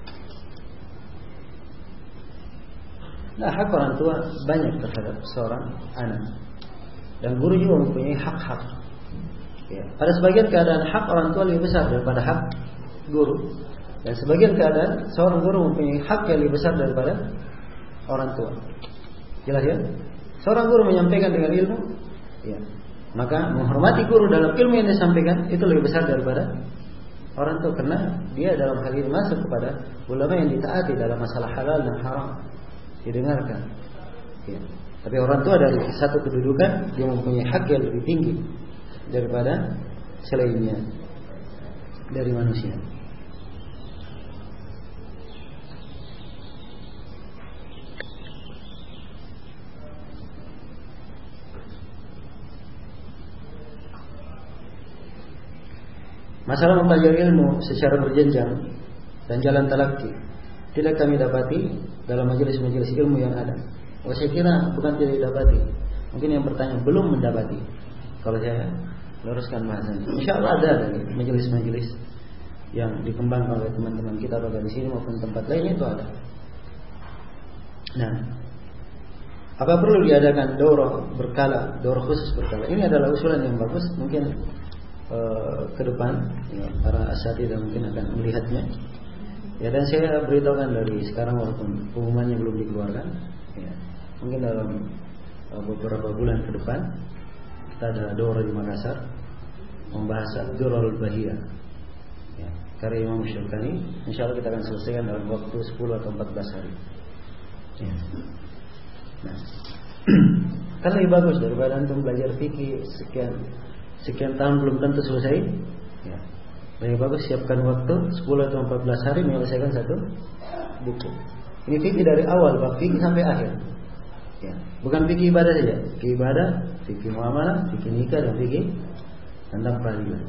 Nah, hak orang tua banyak terhadap seorang anak, dan guru juga mempunyai hak-hak. Ya. Pada sebagian keadaan hak orang tua lebih besar daripada hak guru, dan sebagian keadaan seorang guru mempunyai hak yang lebih besar daripada orang tua. Jelas ya? Seorang guru menyampaikan dengan ilmu, ya, maka menghormati guru dalam ilmu yang disampaikan itu lebih besar daripada orang tua, karena dia dalam hal ini masuk kepada ulama yang ditaati dalam masalah halal dan haram, didengarkan. Ya. Tapi orang tua dari satu kedudukan dia mempunyai hak yang lebih tinggi daripada selainnya dari manusia. Masalah mempelajari ilmu secara berjenjang dan jalan talaqi tidak kami dapati dalam majelis-majelis ilmu yang ada. Oh, saya kira bukan tidak didapati, mungkin yang bertanya belum mendapati. Kalau saya luruskan bahasanya, insya Allah ada lagi majelis-majelis yang dikembangkan oleh teman-teman kita baik di sini maupun tempat lainnya itu ada. Nah, apa perlu diadakan daurah berkala, daurah khusus berkala? Ini adalah usulan yang bagus, mungkin uh, ke depan ya, para asatidzah mungkin akan melihatnya. Ya, dan saya beritahukan dari sekarang walaupun pengumumannya belum dikeluarkan, ya, mungkin dalam uh, beberapa bulan ke depan kita ada daurah di Makassar membahas Ad-Durarul Bahiyah, ya, karya Imam Syukani. Insya Allah kita akan selesaikan dalam waktu sepuluh atau empat belas hari. Ya. Nah, kan lebih bagus daripada antum belajar fikih sekian sekian tahun belum tentu selesai. Ya. Lebih bagus siapkan waktu sepuluh atau empat belas hari menyelesaikan satu buku. Ini fikih dari awal bab fikih sampai akhir. Ya, bukan fikih ibadah saja, fikih ibadah, fikih muamalah, fikih nikah dan fikih tentang peradilan.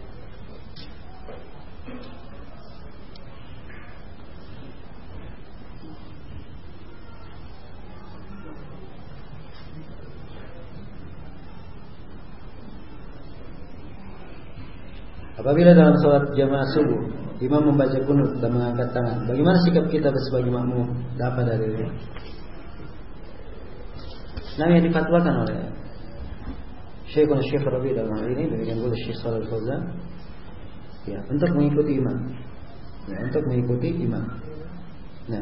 Apabila dalam sholat jamaah subuh imam membaca qunut dan mengangkat tangan, bagaimana sikap kita sebagai makmum? Dapat dari ini. Nah, yang difatwakan oleh Syekhul Syekh Rabi dalam hal ini, demikian pula Syekh Shalal Fauzan, ya, untuk mengikuti imam, ya, untuk mengikuti imam. Nah,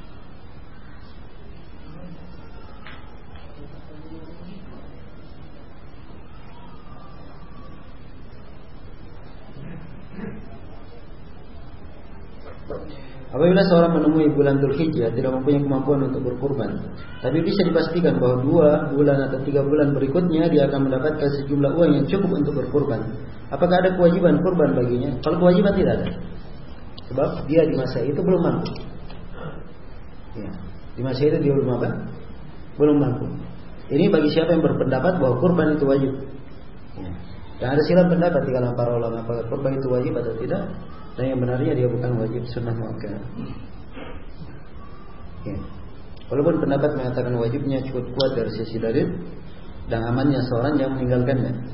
apabila seorang menemui bulan Dzulhijjah tidak mempunyai kemampuan untuk berkurban, tapi bisa dipastikan bahwa dua bulan atau tiga bulan berikutnya dia akan mendapatkan sejumlah uang yang cukup untuk berkurban, apakah ada kewajiban kurban baginya? Kalau kewajiban tidak ada, sebab dia di masa itu belum mampu. Ya, di masa itu dia belum apa? Belum mampu. Ini bagi siapa yang berpendapat bahwa kurban itu wajib. Ya. Dan ada silang pendapat di kalangan para ulama apakah kurban itu wajib atau tidak. Dan yang benarnya dia bukan wajib, sunnah muakkadah. Ya. Walaupun pendapat mengatakan wajibnya cukup kuat dari sisi dalil dan amannya seorang yang meninggalkannya.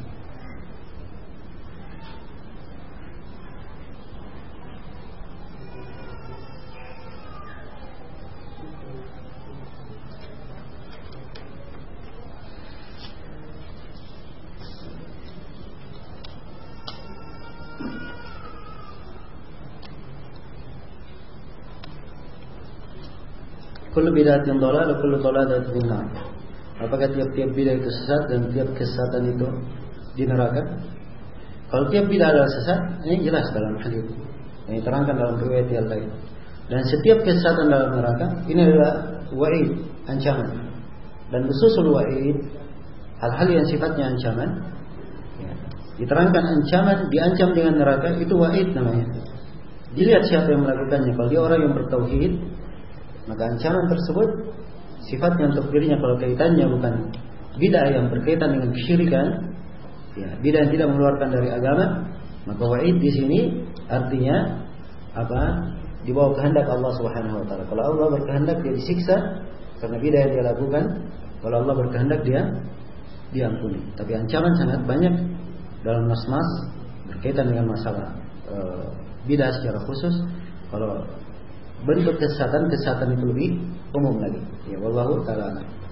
Kullu bid'atin dhalalah, kullu dhalalatin finnar. Apakah tiap-tiap bid'ah itu sesat dan tiap kesesatan itu di neraka? Kalau tiap bid'ah adalah sesat, ini jelas dalam hadis. Ini terangkan dalam riwayat yang lain. Dan setiap kesesatan dalam neraka ini adalah wa'id, ancaman. Dan khususul wa'id, hal-hal yang sifatnya ancaman, ya, diterangkan ancaman, diancam dengan neraka, itu wa'id namanya. Dilihat siapa yang melakukannya. Kalau dia orang yang bertauhid, maka ancaman tersebut sifatnya untuk dirinya, kalau kaitannya bukan bid'ah yang berkaitan dengan kesyirikan, ya, bid'ah yang tidak mengeluarkan dari agama, maka wa'id di sini artinya apa? Di bawah kehendak Allah Subhanahu wa taala. Kalau Allah berkehendak dia disiksa karena bid'ah yang dia lakukan, kalau Allah berkehendak dia diampuni. Tapi ancaman sangat banyak dalam nas-nas berkaitan dengan masalah e, bid'ah secara khusus. Kalau bentuk kesesatan, kesesatan itu lebih umum lagi. Ya, wallahu ta'ala.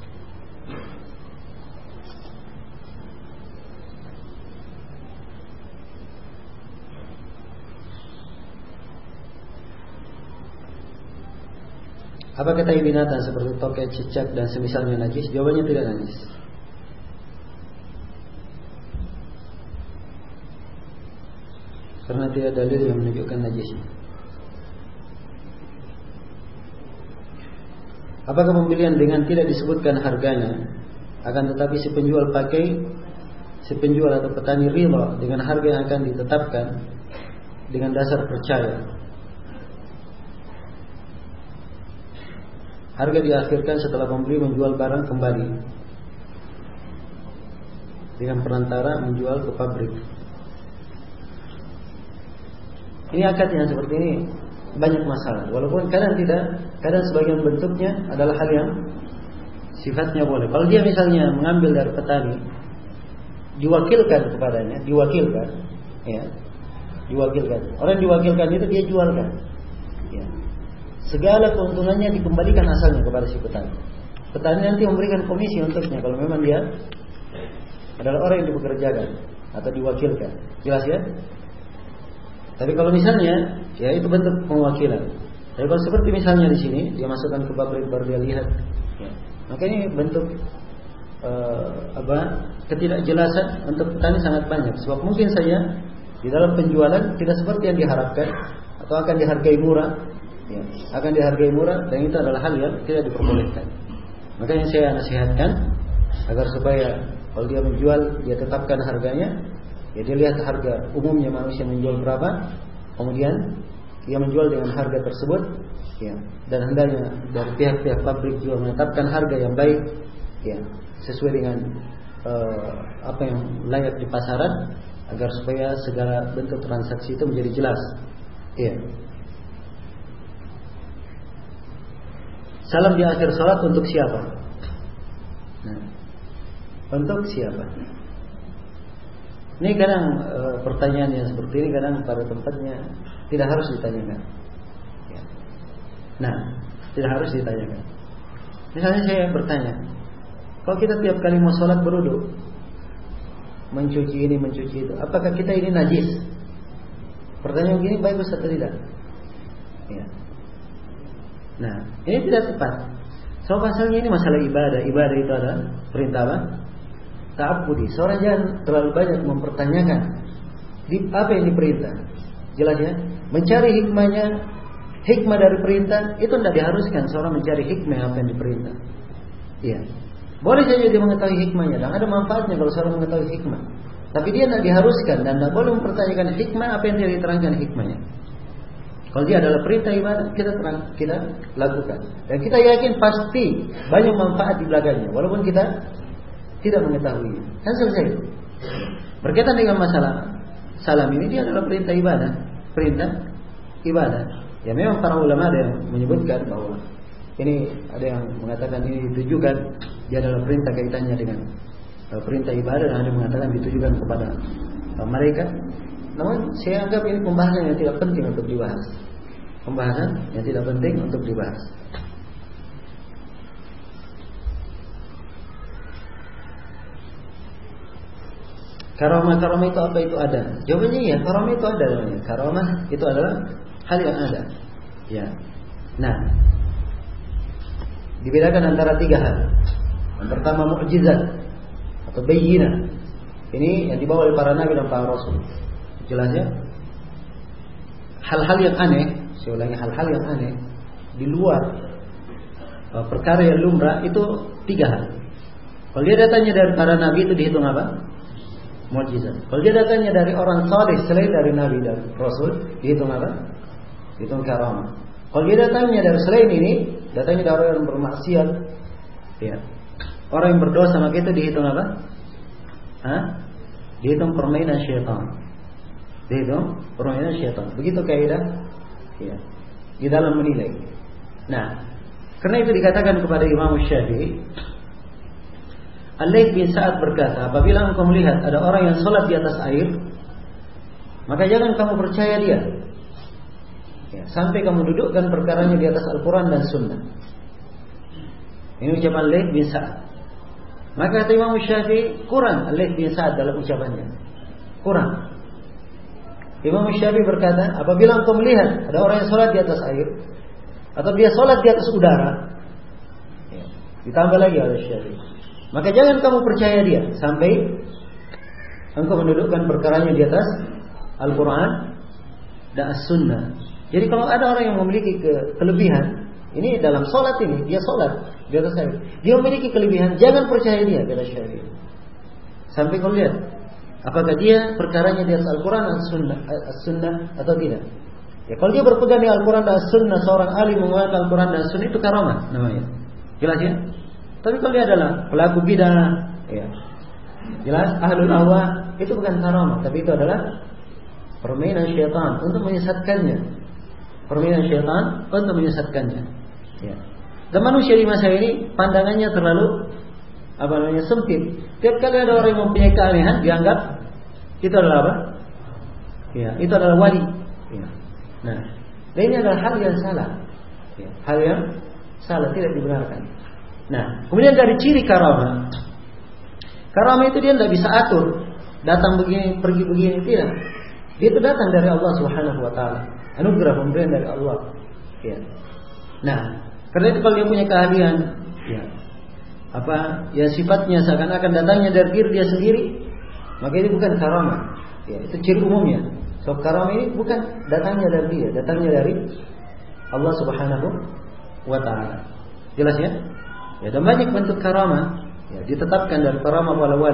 Apakah tai binatang seperti tokek, cicak dan semisalnya najis? Jawabannya tidak najis. Karena tidak ada dalil yang menunjukkan najisnya. Apakah pembelian dengan tidak disebutkan harganya, akan tetapi si penjual pakai, si penjual atau petani rela dengan harga yang akan ditetapkan dengan dasar percaya? Harga diakhirkan setelah pembeli menjual barang kembali dengan perantara menjual ke pabrik. Ini akad yang seperti ini banyak masalah. Walaupun kadang tidak, kadang sebagian bentuknya adalah hal yang sifatnya boleh. Kalau dia misalnya mengambil dari petani, diwakilkan kepadanya, diwakilkan, ya, diwakilkan. Orang yang diwakilkan itu dia jualkan. Ya. Segala keuntungannya dikembalikan asalnya kepada si petani. Petani nanti memberikan komisi untuknya kalau memang dia adalah orang yang dipekerjakan atau diwakilkan. Jelas ya? Tapi kalau misalnya, ya itu bentuk pengawakilan. Tapi kalau seperti misalnya di sini dia masukkan ke pabrik baru dia lihat, ya, maka ini bentuk uh, apa ketidakjelasan untuk petani sangat banyak. Sebab mungkin saja di dalam penjualan tidak seperti yang diharapkan atau akan dihargai murah, ya, akan dihargai murah dan itu adalah hal yang tidak diperbolehkan. Maka yang saya nasihatkan agar supaya kalau dia menjual dia tetapkan harganya, Ya, dia lihat harga umumnya manusia menjual berapa, kemudian dia menjual dengan harga tersebut, ya. Dan hendaknya dari pihak-pihak pabrik juga menetapkan harga yang baik, ya, sesuai dengan uh, apa yang layak di pasaran, agar supaya segala bentuk transaksi itu menjadi jelas. Ya. Salam di akhir sholat untuk siapa? Nah, untuk siapa? Ini kadang e, pertanyaan yang seperti ini kadang pada tempatnya tidak harus ditanyakan. Ya. Nah, tidak harus ditanyakan. Misalnya saya bertanya, kalau kita tiap kali mau sholat berwudu, mencuci ini, mencuci itu, apakah kita ini najis? Pertanyaan begini bagus atau tidak? Ya. Nah, ini tidak tepat. So pasalnya ini masalah ibadah. Ibadah itu adalah perintah apa? Ta'abbudi. Seorang jangan terlalu banyak mempertanyakan di apa yang diperintah. Jelas ya? Mencari hikmahnya, hikmah dari perintah itu tidak diharuskan seorang mencari hikmah apa yang diperintah. Iya. Boleh saja dia mengetahui hikmahnya dan ada manfaatnya kalau seorang mengetahui hikmah. Tapi dia tidak diharuskan dan tidak boleh mempertanyakan hikmah apa yang tidak diterangkan hikmahnya. Kalau dia adalah perintah ibadah, kita terang, kita lakukan. Dan kita yakin pasti banyak manfaat di belakangnya, walaupun kita tidak mengetahuinya. Kan selesai. Berkaitan dengan masalah salam ini, dia adalah perintah ibadah, perintah ibadah. Ya memang para ulama ada yang menyebutkan bahwa ini ada yang mengatakan ini ditujukan, dia adalah perintah kaitannya dengan perintah ibadah, dan ada yang mengatakan ditujukan kepada mereka. Namun saya anggap ini pembahasan yang tidak penting untuk dibahas. Pembahasan yang tidak penting untuk dibahas. Karamah-karamah itu apa itu ada? Jawabannya ya, karamah itu ada. Karamah itu adalah hal yang ada. Ya. Nah, dibedakan antara tiga hal. Yang pertama mukjizat atau bayyinah. Ini yang dibawa oleh para nabi dan para rasul. Jelasnya hal-hal yang aneh, saya ulangi, hal-hal yang aneh di luar uh, perkara yang lumrah itu tiga hal. Kalau dia datangnya dari para nabi itu dihitung apa? Mukjizat. Kalau dia datangnya dari orang saleh selain dari nabi dan rasul, dihitung apa? Dihitung karamah. Kalau dia datangnya dari selain ini, datangnya dari orang yang bermaksiat, ya, orang yang berdosa, maka itu dihitung apa? Hah? Dihitung permainan syaitan. Dihitung permainan syaitan. Begitu kaidah, ya, di dalam menilai. Nah, karena itu dikatakan kepada Imam Syafi'i, Al-Layth bin Sa'ad berkata, apabila engkau melihat ada orang yang sholat di atas air, maka jangan kamu percaya dia, ya, sampai kamu dudukkan perkaranya di atas Al-Quran dan Sunnah. Ini ucapan Al-Layth bin Sa'ad. Maka kata Imam Syafi'i, kurang Al-Layth bin Sa'ad dalam ucapannya, kurang. Imam Syafi'i berkata, apabila engkau melihat ada orang yang sholat di atas air, atau dia sholat di atas udara, ya, ditambah lagi oleh Syafi'i, maka jangan kamu percaya dia sampai engkau mendudukkan perkaranya di atas Al-Quran dan As-Sunnah. Jadi kalau ada orang yang memiliki ke- kelebihan, ini dalam sholat ini, dia sholat di atas air, dia memiliki kelebihan, jangan percaya dia, kata Syafi'i. Sampai kau lihat apakah dia perkaranya di atas Al-Quran dan Sunnah, As-Sunnah atau tidak. Ya, kalau dia berpegang di Al-Quran dan Sunnah, seorang alim menguatkan Al-Quran dan Sunnah, itu karamah namanya. Jelas ya? Tapi kalau dia adalah pelaku bidah, ya, jelas ahlul ahwa, itu bukan karamah, tapi itu adalah permainan syaitan untuk menyesatkannya. Permainan syaitan untuk menyesatkannya. Ya. Dan manusia di masa ini pandangannya terlalu apa namanya sempit. Tiap kali ada orang yang mempunyai keanehan, dianggap itu adalah apa? Ya, itu adalah wali. Ya. Nah, dan ini adalah hal yang salah. Ya, hal yang salah, tidak dibenarkan. Nah, kemudian dari ciri karamah, karamah itu dia tidak bisa atur, datang begini, pergi begini, tidak. Dia itu datang dari Allah Subhanahu Wa Taala, anugerah pemberian dari Allah. Ya. Nah, karena itu kalau dia punya keahlian, ya, apa, ya sifatnya seakan-akan datangnya dari diri dia sendiri, maka ini bukan karamah. Ya, itu ciri umumnya. So karamah ini bukan datangnya dari dia, datangnya dari Allah Subhanahu Wa Taala. Jelas ya? Ya, dan banyak bentuk karamah, ya, ditetapkan dari karamah para wali.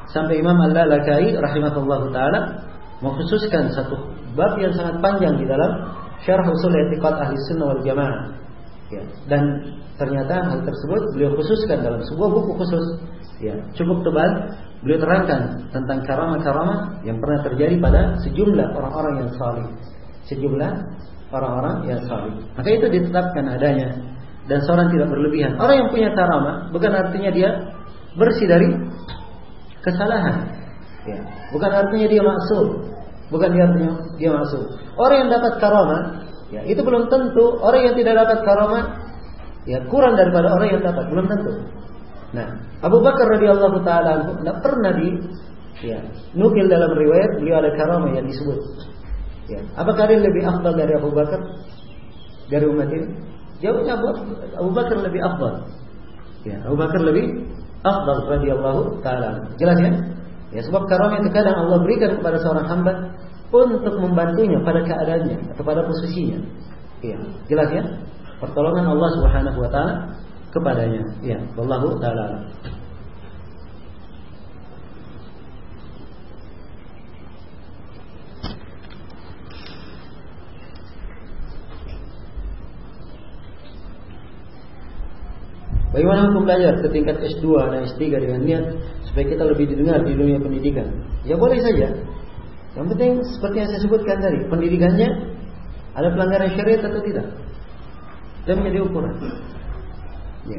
sampai Imam Al-Lalakai rahimahullahu taala mengkhususkan satu bab yang sangat panjang di dalam Syarh Ushul I'tiqad Ahli Sunnah wal Jamaah. Ya, dan ternyata hal tersebut beliau khususkan dalam sebuah buku khusus. Ya, cukup tebal. Beliau terangkan tentang karamah-karamah yang pernah terjadi pada sejumlah orang-orang yang salih. Sejumlah orang-orang yang salih. Maka itu ditetapkan adanya dan seorang tidak berlebihan. Orang yang punya karamah bukan artinya dia bersih dari kesalahan. Ya, bukan artinya dia maksum. Bukan artinya dia maksum. Orang yang dapat karamah, ya, itu belum tentu orang yang tidak dapat karamah ya kurang daripada orang yang dapat, belum tentu. Nah, Abu Bakar radhiyallahu taala tidak pernah di ya, nukil dalam riwayat beliau ada karamah yang disebut. Ya, apakah dia lebih afdal dari Abu Bakar dari umat ini? Jawabnya Abu, Abu Bakar lebih afdal. Ya, Abu Bakar lebih afdal radhiyallahu taala. Jelas ya? Ya, sebab karamah itu kadang Allah berikan kepada seorang hamba untuk membantunya pada keadaannya atau pada posisinya. Ya, jelas ya? Pertolongan Allah Subhanahu wa taala kepadanya. Ya, wallahu taala. Bagaimana hukum belajar ke tingkat S dua dan S tiga dengan niat supaya kita lebih didengar di dunia pendidikan? Ya boleh saja. Yang penting seperti yang saya sebutkan tadi, pendidikannya ada pelanggaran syariat atau tidak. Dan menjadi ukuran. Ya.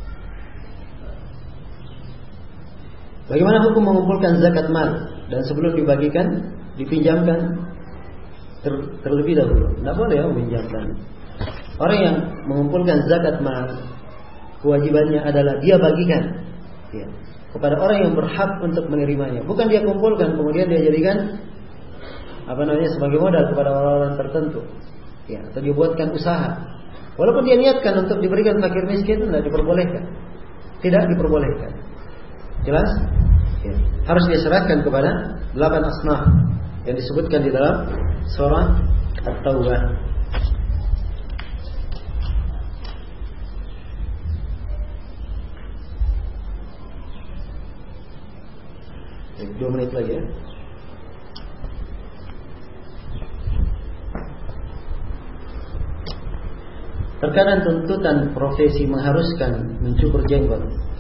Bagaimana hukum mengumpulkan zakat mal dan sebelum dibagikan dipinjamkan ter, terlebih dahulu? Tidak boleh ya meminjamkan. Orang yang mengumpulkan zakat mal kewajibannya adalah dia bagikan ya, kepada orang yang berhak untuk menerimanya. Bukan dia kumpulkan kemudian dia jadikan apa namanya sebagai modal kepada orang-orang tertentu. Ya, atau dia buatkan usaha. Walaupun dia niatkan untuk diberikan fakir miskin, tidak diperbolehkan. Tidak diperbolehkan. Jelas? Ya. Harus dia serahkan kepada delapan asnaf yang disebutkan di dalam surah At-Taubah. Dua menit lagi ya. Terkadang tuntutan profesi mengharuskan mencukur jenggot.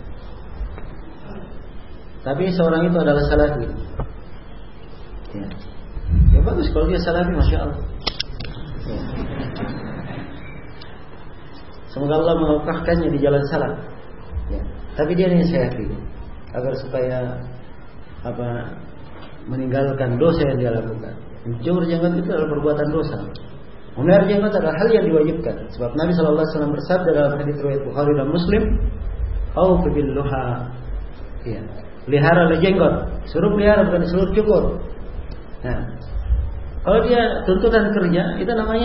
Tapi seorang itu adalah salafi. Ya, ya bagus kalau dia salafi, masya Allah. Ya. Semoga Allah mewafaqkannya di jalan salaf. Ya. Tapi dia nasihatkan agar supaya apa meninggalkan dosa yang dia lakukan. Mencukur jenggot itu adalah perbuatan dosa. Memelihara jenggot adalah hal yang diwajibkan. Sebab Nabi Shallallahu Alaihi Wasallam bersabda dalam hadits riwayat Bukhari dan Muslim, "Aufu bil luha." Ya, pelihara jenggot. Suruh pelihara bukan disuruh cukur. Nah, kalau dia tuntutan kerja, itu namanya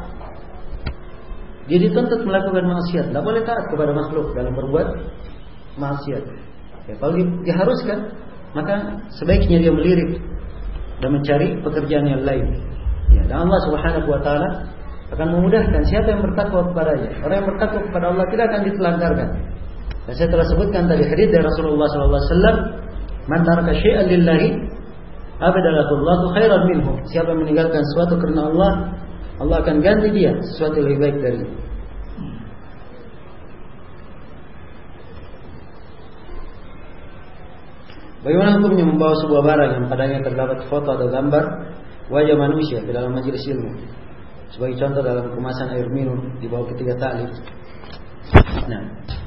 dia dituntut melakukan maksiat. Tidak boleh taat kepada makhluk dalam berbuat maksiat. Ya, kalau diharuskan, maka sebaiknya dia melirik dan mencari pekerjaan yang lain. Ya, dan Allah Subhanahu wa taala akan memudahkan siapa yang bertakwa kepadanya. Orang yang bertakwa kepada Allah tidak akan ditelantarkan. Dan saya telah sebutkan tadi hadis dari Rasulullah sallallahu alaihi wasallam, "Man taraka syai'an lillahi abadalahu Allahu khairan minhu." Siapa yang meninggalkan sesuatu karena Allah, Allah akan ganti dia sesuatu yang lebih baik darinya. Bagaimana hukumnya membawa sebuah barang yang padanya terdapat foto atau gambar wajah manusia ke dalam majelis ilmu? Sebagai contoh dalam kemasan air minum dibawa ketika ta'lim. Nah,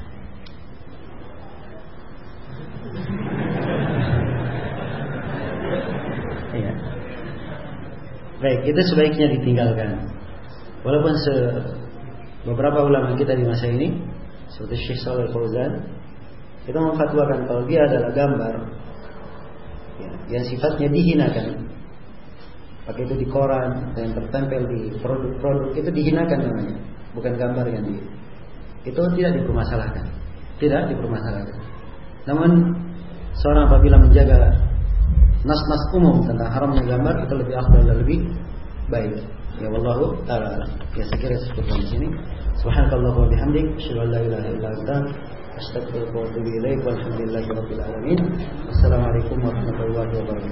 ya. Baik, itu sebaiknya ditinggalkan. Walaupun se beberapa ulama kita di masa ini, seperti Syekh Shalih Fauzan, kita memfatwakan kalau dia adalah gambar ya, yang sifatnya dihinakan, pakai itu di koran dan tertempel di produk-produk, itu dihinakan namanya, bukan gambar yang di, itu tidak dipermasalahkan, tidak dipermasalahkan. Namun seorang apabila menjaga nas-nas umum tentang haramnya gambar, itu lebih afdal dan lebih baik. Ya wallahu ta'ala. Ya saya kira cukup di sini. Subhanakallahumma wa bihamdik, asyhadu an la ilaha illa anta Astaghfiruka wa atubu ilaik. Walhamdulillahirabbil alamin. Assalamualaikum warahmatullahi wabarakatuh.